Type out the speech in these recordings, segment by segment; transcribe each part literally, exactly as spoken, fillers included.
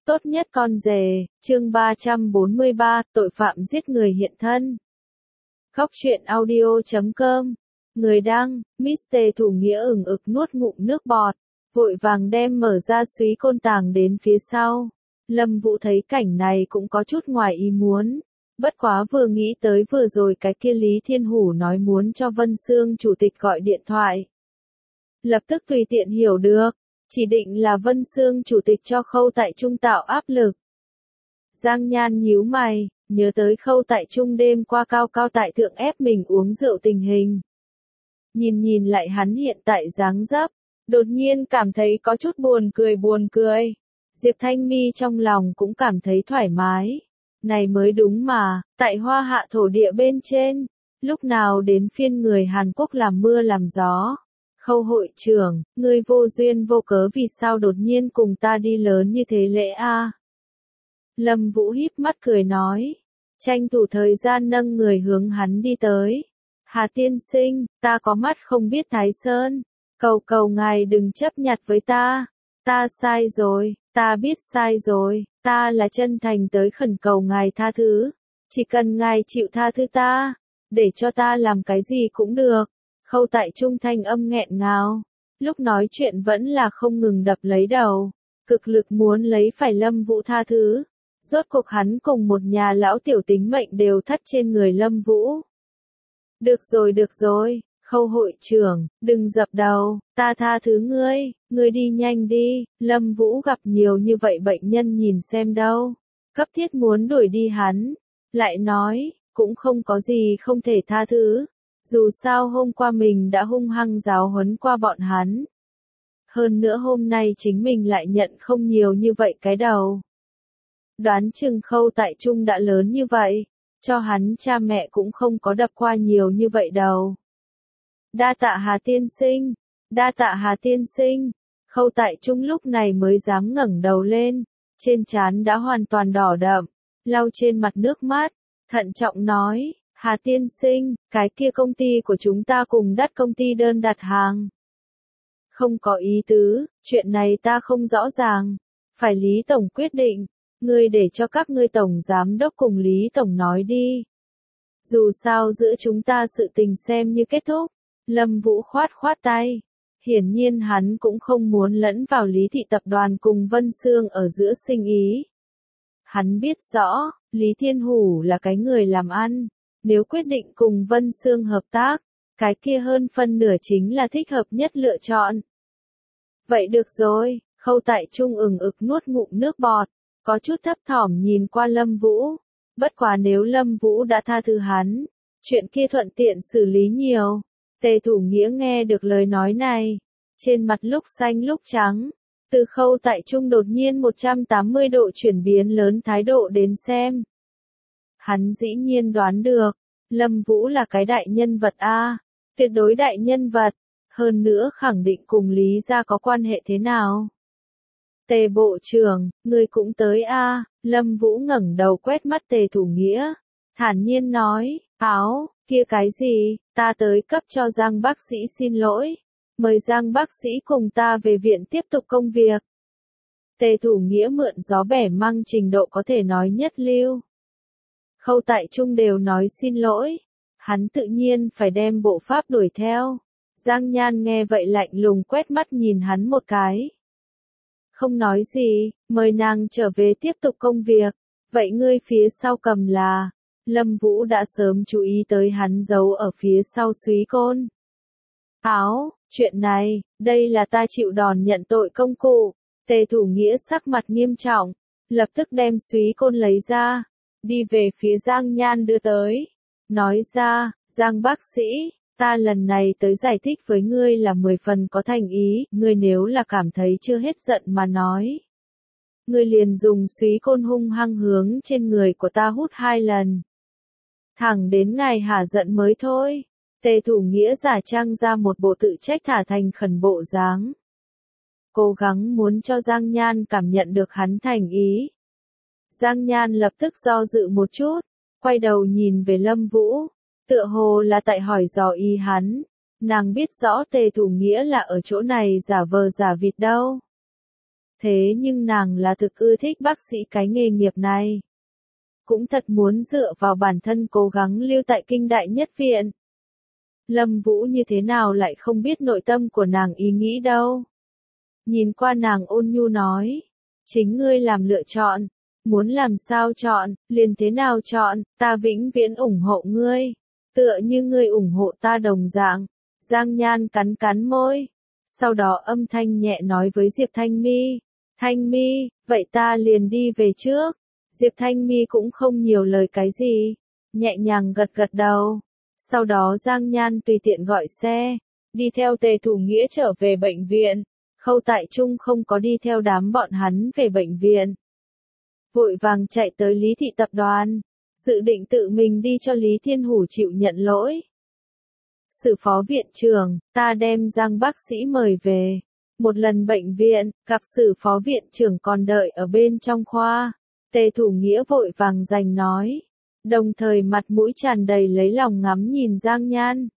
Tốt nhất con rể, chương ba trăm bốn mươi ba, tội phạm giết người hiện thân. Khóc chuyện audio chấm com. Người đăng, mít tề Thủ Nghĩa ửng ực nuốt ngụm nước bọt, vội vàng đem mở ra súy côn tàng đến phía sau. Lâm Vũ thấy cảnh này cũng có chút ngoài ý muốn. Bất quá vừa nghĩ tới vừa rồi cái kia Lý Thiên Hủ nói muốn cho Vân Sương chủ tịch gọi điện thoại. Lập tức tùy tiện hiểu được, chỉ định là Vân Sương chủ tịch cho Khâu Tại Trung tạo áp lực. Giang Nhan nhíu mày, nhớ tới Khâu Tại Trung đêm qua cao cao tại thượng ép mình uống rượu tình hình. Nhìn nhìn lại hắn hiện tại dáng dấp, đột nhiên cảm thấy có chút buồn cười buồn cười. Diệp Thanh Mi trong lòng cũng cảm thấy thoải mái. Này mới đúng mà, tại Hoa Hạ thổ địa bên trên, lúc nào đến phiên người Hàn Quốc làm mưa làm gió. Khâu hội trưởng, ngươi vô duyên vô cớ vì sao đột nhiên cùng ta đi lớn như thế lễ a? Lâm Vũ híp mắt cười nói, tranh thủ thời gian nâng người hướng hắn đi tới. Hà tiên sinh, ta có mắt không biết Thái Sơn, cầu cầu ngài đừng chấp nhặt với ta. Ta sai rồi, ta biết sai rồi, ta là chân thành tới khẩn cầu ngài tha thứ. Chỉ cần ngài chịu tha thứ ta, để cho ta làm cái gì cũng được. Khâu Tại Trung thanh âm nghẹn ngào, lúc nói chuyện vẫn là không ngừng đập lấy đầu, cực lực muốn lấy phải Lâm Vũ tha thứ. Rốt cuộc hắn cùng một nhà lão tiểu tính mệnh đều thắt trên người Lâm Vũ. Được rồi được rồi, Khâu hội trưởng, đừng dập đầu, ta tha thứ ngươi, ngươi đi nhanh đi. Lâm Vũ gặp nhiều như vậy bệnh nhân nhìn xem đâu, cấp thiết muốn đuổi đi hắn, lại nói, cũng không có gì không thể tha thứ. Dù sao hôm qua mình đã hung hăng giáo huấn qua bọn hắn. Hơn nữa hôm nay chính mình lại nhận không nhiều như vậy cái đầu. Đoán chừng Khâu Tại Trung đã lớn như vậy, cho hắn cha mẹ cũng không có đập qua nhiều như vậy đầu. Đa tạ Hà tiên sinh, đa tạ Hà tiên sinh. Khâu Tại Trung lúc này mới dám ngẩng đầu lên, trên trán đã hoàn toàn đỏ đậm, lau trên mặt nước mắt, thận trọng nói. Hà tiên sinh, cái kia công ty của chúng ta cùng đắt công ty đơn đặt hàng. Không có ý tứ, chuyện này ta không rõ ràng. Phải Lý Tổng quyết định, ngươi để cho các ngươi Tổng Giám đốc cùng Lý Tổng nói đi. Dù sao giữa chúng ta sự tình xem như kết thúc. Lâm Vũ khoát khoát tay. Hiển nhiên hắn cũng không muốn lẫn vào Lý Thị Tập đoàn cùng Vân Sương ở giữa sinh ý. Hắn biết rõ, Lý Thiên Hủ là cái người làm ăn. Nếu quyết định cùng Vân Sương hợp tác, cái kia hơn phân nửa chính là thích hợp nhất lựa chọn. Vậy được rồi, Khâu Tại Trung ửng ực nuốt ngụm nước bọt, có chút thấp thỏm nhìn qua Lâm Vũ. Bất quá nếu Lâm Vũ đã tha thứ hắn, chuyện kia thuận tiện xử lý nhiều. Tề Thủ Nghĩa nghe được lời nói này, trên mặt lúc xanh lúc trắng. Từ Khâu Tại Trung đột nhiên một trăm tám mươi độ chuyển biến lớn thái độ đến xem. Hắn dĩ nhiên đoán được, Lâm Vũ là cái đại nhân vật a, tuyệt đối đại nhân vật, hơn nữa khẳng định cùng Lý gia có quan hệ thế nào. Tề bộ trưởng, ngươi cũng tới a? Lâm Vũ ngẩng đầu quét mắt Tề Thủ Nghĩa, thản nhiên nói, áo, kia cái gì, ta tới cấp cho Giang bác sĩ xin lỗi, mời Giang bác sĩ cùng ta về viện tiếp tục công việc. Tề Thủ Nghĩa mượn gió bẻ măng trình độ có thể nói nhất lưu. Khâu Tại Trung đều nói xin lỗi, hắn tự nhiên phải đem bộ pháp đuổi theo. Giang Nhan nghe vậy lạnh lùng quét mắt nhìn hắn một cái. Không nói gì, mời nàng trở về tiếp tục công việc. Vậy ngươi phía sau cầm là? Lâm Vũ đã sớm chú ý tới hắn giấu ở phía sau súy côn. Áo, chuyện này, đây là ta chịu đòn nhận tội công cụ. Tề Thủ Nghĩa sắc mặt nghiêm trọng, lập tức đem súy côn lấy ra. Đi về phía Giang Nhan đưa tới. Nói ra, Giang bác sĩ, ta lần này tới giải thích với ngươi là mười phần có thành ý, ngươi nếu là cảm thấy chưa hết giận mà nói. Ngươi liền dùng súy côn hung hăng hướng trên người của ta hút hai lần. Thẳng đến ngày hả giận mới thôi. Tề Thủ Nghĩa giả trang ra một bộ tự trách thả thành khẩn bộ dáng. Cố gắng muốn cho Giang Nhan cảm nhận được hắn thành ý. Giang Nhan lập tức do dự một chút, quay đầu nhìn về Lâm Vũ, tựa hồ là tại hỏi dò ý hắn, nàng biết rõ Tề Thủ Nghĩa là ở chỗ này giả vờ giả vịt đâu. thế nhưng nàng là thực ưa thích bác sĩ cái nghề nghiệp này. Cũng thật muốn dựa vào bản thân cố gắng lưu tại kinh đại nhất viện. Lâm Vũ như thế nào lại không biết nội tâm của nàng ý nghĩ đâu. Nhìn qua nàng ôn nhu nói, chính ngươi làm lựa chọn, muốn làm sao chọn, liền thế nào chọn, ta vĩnh viễn ủng hộ ngươi, tựa như ngươi ủng hộ ta đồng dạng. Giang Nhan cắn cắn môi, sau đó âm thanh nhẹ nói với Diệp Thanh Mi, Thanh Mi, vậy ta liền đi về trước. Diệp Thanh Mi cũng không nhiều lời cái gì, nhẹ nhàng gật gật đầu. Sau đó Giang Nhan tùy tiện gọi xe, đi theo Tề Thủ Nghĩa trở về bệnh viện. Khâu Tại Trung không có đi theo đám bọn hắn về bệnh viện. Vội vàng chạy tới Lý Thị Tập đoàn, dự định tự mình đi cho Lý Thiên Hủ chịu nhận lỗi. Sử phó viện trưởng, ta đem Giang bác sĩ mời về. Một lần bệnh viện, gặp sử phó viện trưởng còn đợi ở bên trong khoa. Tề Thủ Nghĩa vội vàng giành nói, đồng thời mặt mũi tràn đầy lấy lòng ngắm nhìn Giang Nhan.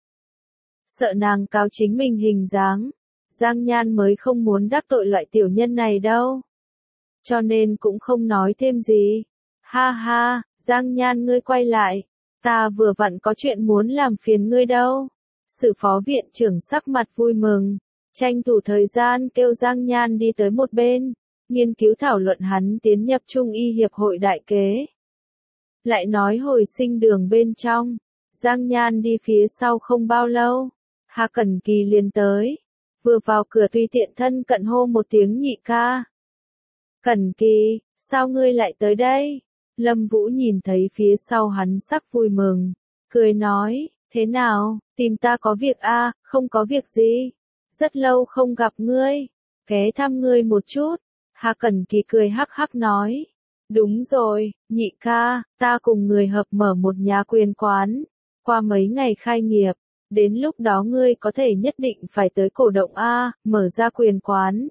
Sợ nàng cáo chính mình hình dáng, Giang Nhan mới không muốn đắc tội loại tiểu nhân này đâu. Cho nên cũng không nói thêm gì. Ha ha, Giang Nhan ngươi quay lại, ta vừa vặn có chuyện muốn làm phiền ngươi đâu. Sử phó viện trưởng sắc mặt vui mừng, tranh thủ thời gian kêu Giang Nhan đi tới một bên, nghiên cứu thảo luận hắn tiến nhập Trung y hiệp hội đại kế. Lại nói hồi sinh đường bên trong, Giang Nhan đi phía sau không bao lâu, Hà Cẩn Kỳ liền tới, vừa vào cửa tùy tiện thân cận hô một tiếng nhị ca. Cẩn Kỳ, sao ngươi lại tới đây? Lâm Vũ nhìn thấy phía sau hắn sắc vui mừng, cười nói, thế nào, tìm ta có việc a? À, không có việc gì, rất lâu không gặp ngươi, ghé thăm ngươi một chút. Hà Cẩn Kỳ cười hắc hắc nói, đúng rồi, nhị ca, ta cùng người hợp mở một nhà quyền quán, qua mấy ngày khai nghiệp, đến lúc đó ngươi có thể nhất định phải tới cổ động A, mở ra quyền quán.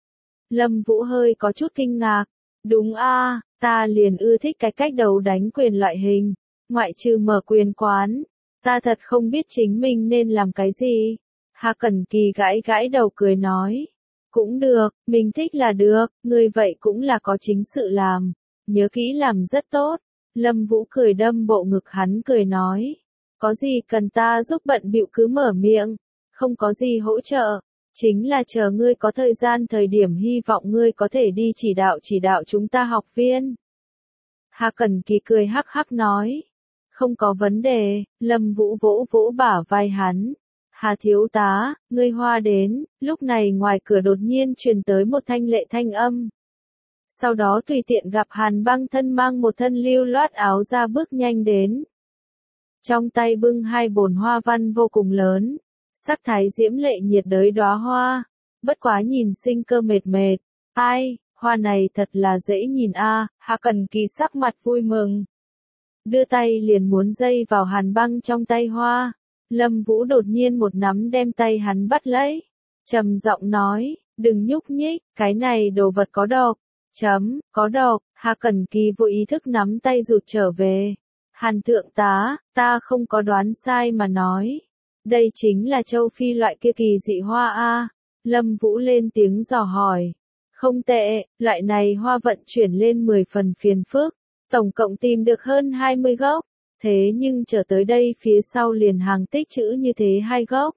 Lâm Vũ hơi có chút kinh ngạc, đúng A, ta liền ưa thích cái cách đấu đánh quyền loại hình, ngoại trừ mở quyền quán, ta thật không biết chính mình nên làm cái gì. Hà Cẩn Kỳ gãi gãi đầu cười nói, cũng được, mình thích là được, ngươi vậy cũng là có chính sự làm, nhớ kỹ làm rất tốt. Lâm Vũ cười đâm bộ ngực hắn cười nói, có gì cần ta giúp bận bịu cứ mở miệng, không có gì hỗ trợ, chính là chờ ngươi có thời gian thời điểm hy vọng ngươi có thể đi chỉ đạo chỉ đạo chúng ta học viên. Hà Cẩn Kỳ cười hắc hắc nói, không có vấn đề. Lâm Vũ vỗ vỗ bả vai hắn, Hà thiếu tá, ngươi hoa đến. Lúc này ngoài cửa đột nhiên truyền tới một thanh lệ thanh âm. Sau đó tùy tiện gặp Hàn Băng thân mang một thân lưu loát áo ra bước nhanh đến. Trong tay bưng hai bồn hoa văn vô cùng lớn, sắc thái diễm lệ nhiệt đới đóa hoa, bất quá nhìn sinh cơ mệt mệt. Ai, hoa này thật là dễ nhìn a. À, Hà Cẩn Kỳ sắc mặt vui mừng, đưa tay liền muốn dây vào Hàn Băng trong tay hoa. Lâm Vũ đột nhiên một nắm đem tay hắn bắt lấy, trầm giọng nói, đừng nhúc nhích, cái này đồ vật có độc. Chấm, có độc. Hà Cẩn Kỳ vô ý thức nắm tay rụt trở về. Hàn thượng tá, ta không có đoán sai mà nói, đây chính là châu Phi loại kia kỳ dị hoa a. Lâm Vũ lên tiếng dò hỏi. Không tệ, loại này hoa vận chuyển lên mười phần phiền phức, tổng cộng tìm được hơn hai mươi gốc, thế nhưng trở tới đây phía sau liền hàng tích trữ như thế hai gốc.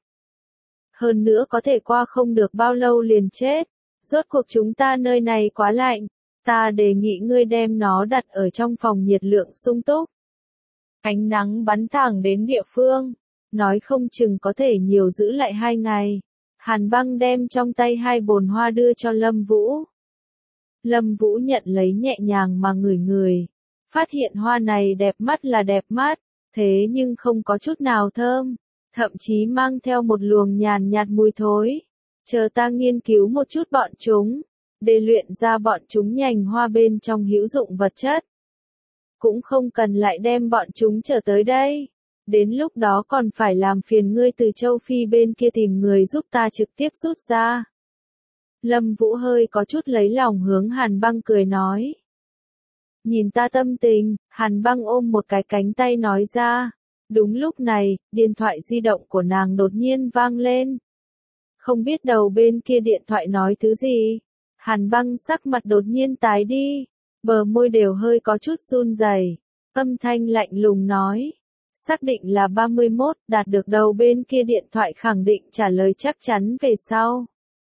Hơn nữa có thể qua không được bao lâu liền chết, rốt cuộc chúng ta nơi này quá lạnh, ta đề nghị ngươi đem nó đặt ở trong phòng nhiệt lượng sung túc. Ánh nắng bắn thẳng đến địa phương, nói không chừng có thể nhiều giữ lại hai ngày. Hàn Băng đem trong tay hai bồn hoa đưa cho Lâm Vũ. Lâm Vũ nhận lấy nhẹ nhàng mà ngửi ngửi, phát hiện hoa này đẹp mắt là đẹp mắt, thế nhưng không có chút nào thơm, thậm chí mang theo một luồng nhàn nhạt mùi thối. Chờ ta nghiên cứu một chút bọn chúng, để luyện ra bọn chúng nhành hoa bên trong hữu dụng vật chất. Cũng không cần lại đem bọn chúng trở tới đây. Đến lúc đó còn phải làm phiền ngươi từ châu Phi bên kia tìm người giúp ta trực tiếp rút ra. Lâm Vũ hơi có chút lấy lòng hướng Hàn Băng cười nói. Nhìn ta tâm tình, Hàn Băng ôm một cái cánh tay nói ra. Đúng lúc này, điện thoại di động của nàng đột nhiên vang lên. Không biết đầu bên kia điện thoại nói thứ gì. Hàn Băng sắc mặt đột nhiên tái đi, bờ môi đều hơi có chút run rẩy, âm thanh lạnh lùng nói. Xác định là ba mươi mốt, đạt được đầu bên kia điện thoại khẳng định trả lời chắc chắn về sau.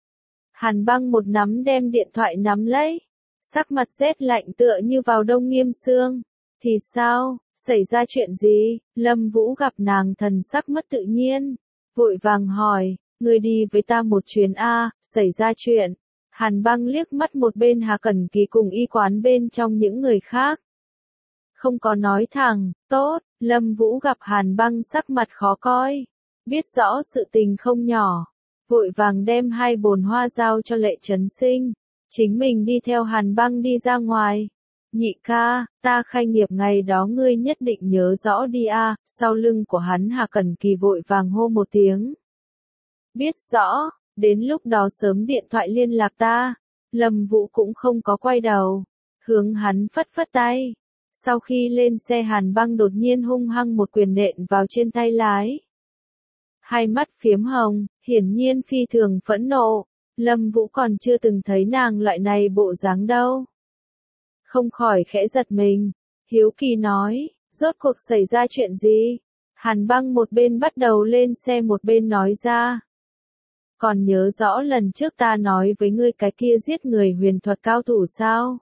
Hàn Băng một nắm đem điện thoại nắm lấy, sắc mặt rét lạnh tựa như vào đông nghiêm sương. Thì sao, xảy ra chuyện gì? Lâm Vũ gặp nàng thần sắc mất tự nhiên, vội vàng hỏi, ngươi đi với ta một chuyến a, xảy ra chuyện. Hàn Băng liếc mắt một bên Hà Cẩn Kỳ cùng y quán bên trong những người khác. Không có nói thẳng, tốt, Lâm Vũ gặp Hàn Băng sắc mặt khó coi, biết rõ sự tình không nhỏ, vội vàng đem hai bồn hoa giao cho Lệ Trấn Sinh, chính mình đi theo Hàn Băng đi ra ngoài. Nhị ca, ta khai nghiệp ngày đó ngươi nhất định nhớ rõ đi a. Sau lưng của hắn Hà Cẩn Kỳ vội vàng hô một tiếng. Biết rõ, đến lúc đó sớm điện thoại liên lạc ta. Lâm Vũ cũng không có quay đầu, hướng hắn phất phất tay. Sau khi lên xe Hàn Băng đột nhiên hung hăng một quyền nện vào trên tay lái. Hai mắt phiếm hồng, hiển nhiên phi thường phẫn nộ. Lâm Vũ còn chưa từng thấy nàng loại này bộ dáng đâu. Không khỏi khẽ giật mình, hiếu kỳ nói, rốt cuộc xảy ra chuyện gì? Hàn Băng một bên bắt đầu lên xe một bên nói ra. Còn nhớ rõ lần trước ta nói với ngươi cái kia giết người huyền thuật cao thủ sao?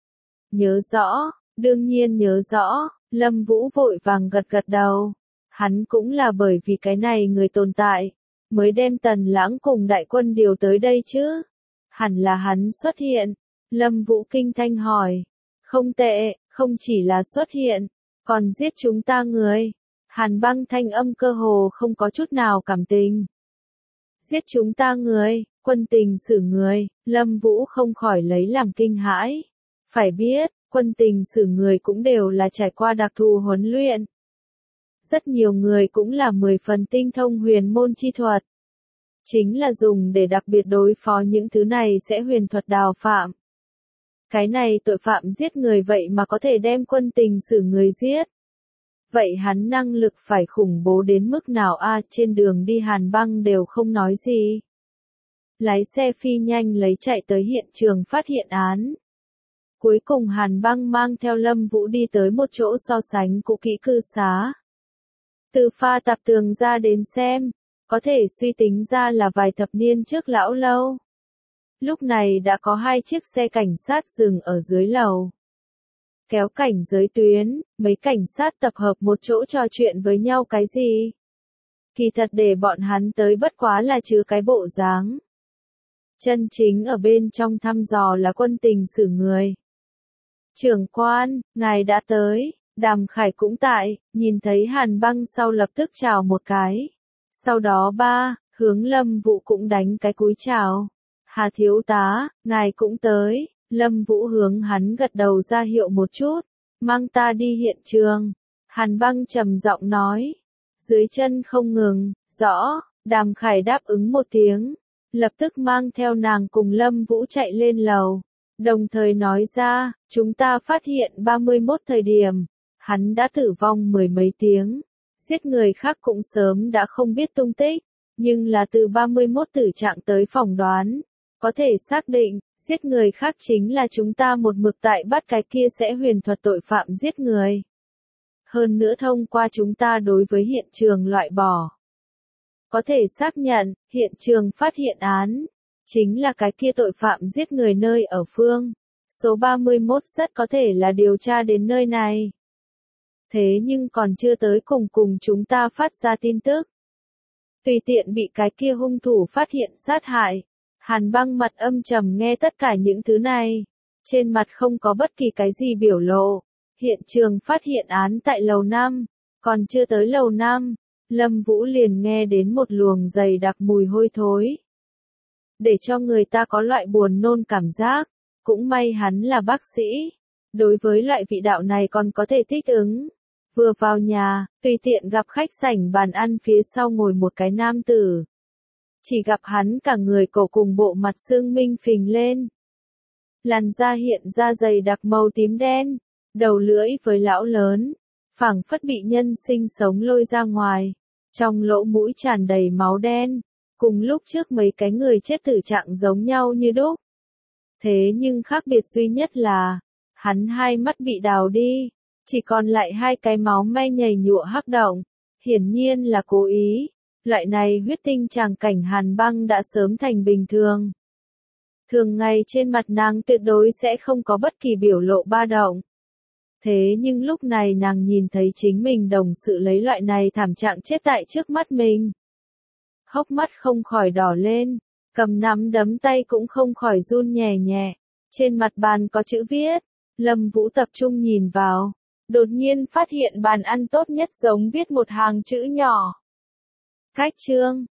Nhớ rõ, đương nhiên nhớ rõ, Lâm Vũ vội vàng gật gật đầu. Hắn cũng là bởi vì cái này người tồn tại, mới đem Tần Lãng cùng đại quân điều tới đây chứ. Hẳn là hắn xuất hiện. Lâm Vũ kinh thanh hỏi. Không tệ, không chỉ là xuất hiện, còn giết chúng ta người. Hàn Băng thanh âm cơ hồ không có chút nào cảm tình. Giết chúng ta người, quân tình xử người, Lâm Vũ không khỏi lấy làm kinh hãi. Phải biết, quân tình xử người cũng đều là trải qua đặc thù huấn luyện. Rất nhiều người cũng là mười phần tinh thông huyền môn chi thuật. Chính là dùng để đặc biệt đối phó những thứ này sẽ huyền thuật đào phạm. Cái này tội phạm giết người vậy mà có thể đem quân tình xử người giết. Vậy hắn năng lực phải khủng bố đến mức nào a? Trên đường đi Hàn Băng đều không nói gì. Lái xe phi nhanh lấy chạy tới hiện trường phát hiện án. Cuối cùng Hàn Băng mang theo Lâm Vũ đi tới một chỗ so sánh cũ kỹ cư xá. Từ pha tạp tường ra đến xem, có thể suy tính ra là vài thập niên trước lão lâu. Lúc này đã có hai chiếc xe cảnh sát dừng ở dưới lầu. Kéo cảnh giới tuyến, mấy cảnh sát tập hợp một chỗ trò chuyện với nhau cái gì? Kỳ thật để bọn hắn tới bất quá là chứ cái bộ dáng. Chân chính ở bên trong thăm dò là quân tình xử người. Trưởng quan, ngài đã tới, Đàm Khải cũng tại, nhìn thấy Hàn Băng sau lập tức chào một cái. Sau đó ba, hướng Lâm Vũ cũng đánh cái cúi chào. Hà thiếu tá, ngài cũng tới. Lâm Vũ hướng hắn gật đầu ra hiệu một chút, mang ta đi hiện trường. Hàn Băng trầm giọng nói, dưới chân không ngừng, rõ, Đàm Khải đáp ứng một tiếng, lập tức mang theo nàng cùng Lâm Vũ chạy lên lầu, đồng thời nói ra, chúng ta phát hiện ba mươi mốt thời điểm, hắn đã tử vong mười mấy tiếng, giết người khác cũng sớm đã không biết tung tích, nhưng là từ ba mươi mốt tử trạng tới phỏng đoán, có thể xác định, giết người khác chính là chúng ta một mực tại bắt cái kia sẽ huyền thuật tội phạm giết người. Hơn nữa thông qua chúng ta đối với hiện trường loại bỏ. Có thể xác nhận, hiện trường phát hiện án, chính là cái kia tội phạm giết người nơi ở phương. Số ba mươi mốt rất có thể là điều tra đến nơi này. Thế nhưng còn chưa tới cùng cùng chúng ta phát ra tin tức. Tùy tiện bị cái kia hung thủ phát hiện sát hại. Hàn Băng mặt âm trầm nghe tất cả những thứ này. Trên mặt không có bất kỳ cái gì biểu lộ. Hiện trường phát hiện án tại lầu năm. Còn chưa tới lầu năm. Lâm Vũ liền nghe đến một luồng dày đặc mùi hôi thối. Để cho người ta có loại buồn nôn cảm giác. Cũng may hắn là bác sĩ. Đối với loại vị đạo này còn có thể thích ứng. Vừa vào nhà, tùy tiện gặp khách sảnh bàn ăn phía sau ngồi một cái nam tử. Chỉ gặp hắn cả người cổ cùng bộ mặt xương minh phình lên. Làn da hiện ra dày đặc màu tím đen, đầu lưỡi với lão lớn, phảng phất bị nhân sinh sống lôi ra ngoài. Trong lỗ mũi tràn đầy máu đen, cùng lúc trước mấy cái người chết tử trạng giống nhau như đúc. Thế nhưng khác biệt duy nhất là, hắn hai mắt bị đào đi, chỉ còn lại hai cái máu me nhầy nhụa hắc động, hiển nhiên là cố ý. Loại này huyết tinh tràng cảnh Hàn Băng đã sớm thành bình thường. Thường ngày trên mặt nàng tuyệt đối sẽ không có bất kỳ biểu lộ ba động. Thế nhưng lúc này nàng nhìn thấy chính mình đồng sự lấy loại này thảm trạng chết tại trước mắt mình. Hốc mắt không khỏi đỏ lên, cầm nắm đấm tay cũng không khỏi run nhẹ nhẹ. Trên mặt bàn có chữ viết, Lâm Vũ tập trung nhìn vào, đột nhiên phát hiện bàn ăn tốt nhất giống viết một hàng chữ nhỏ. Cách chương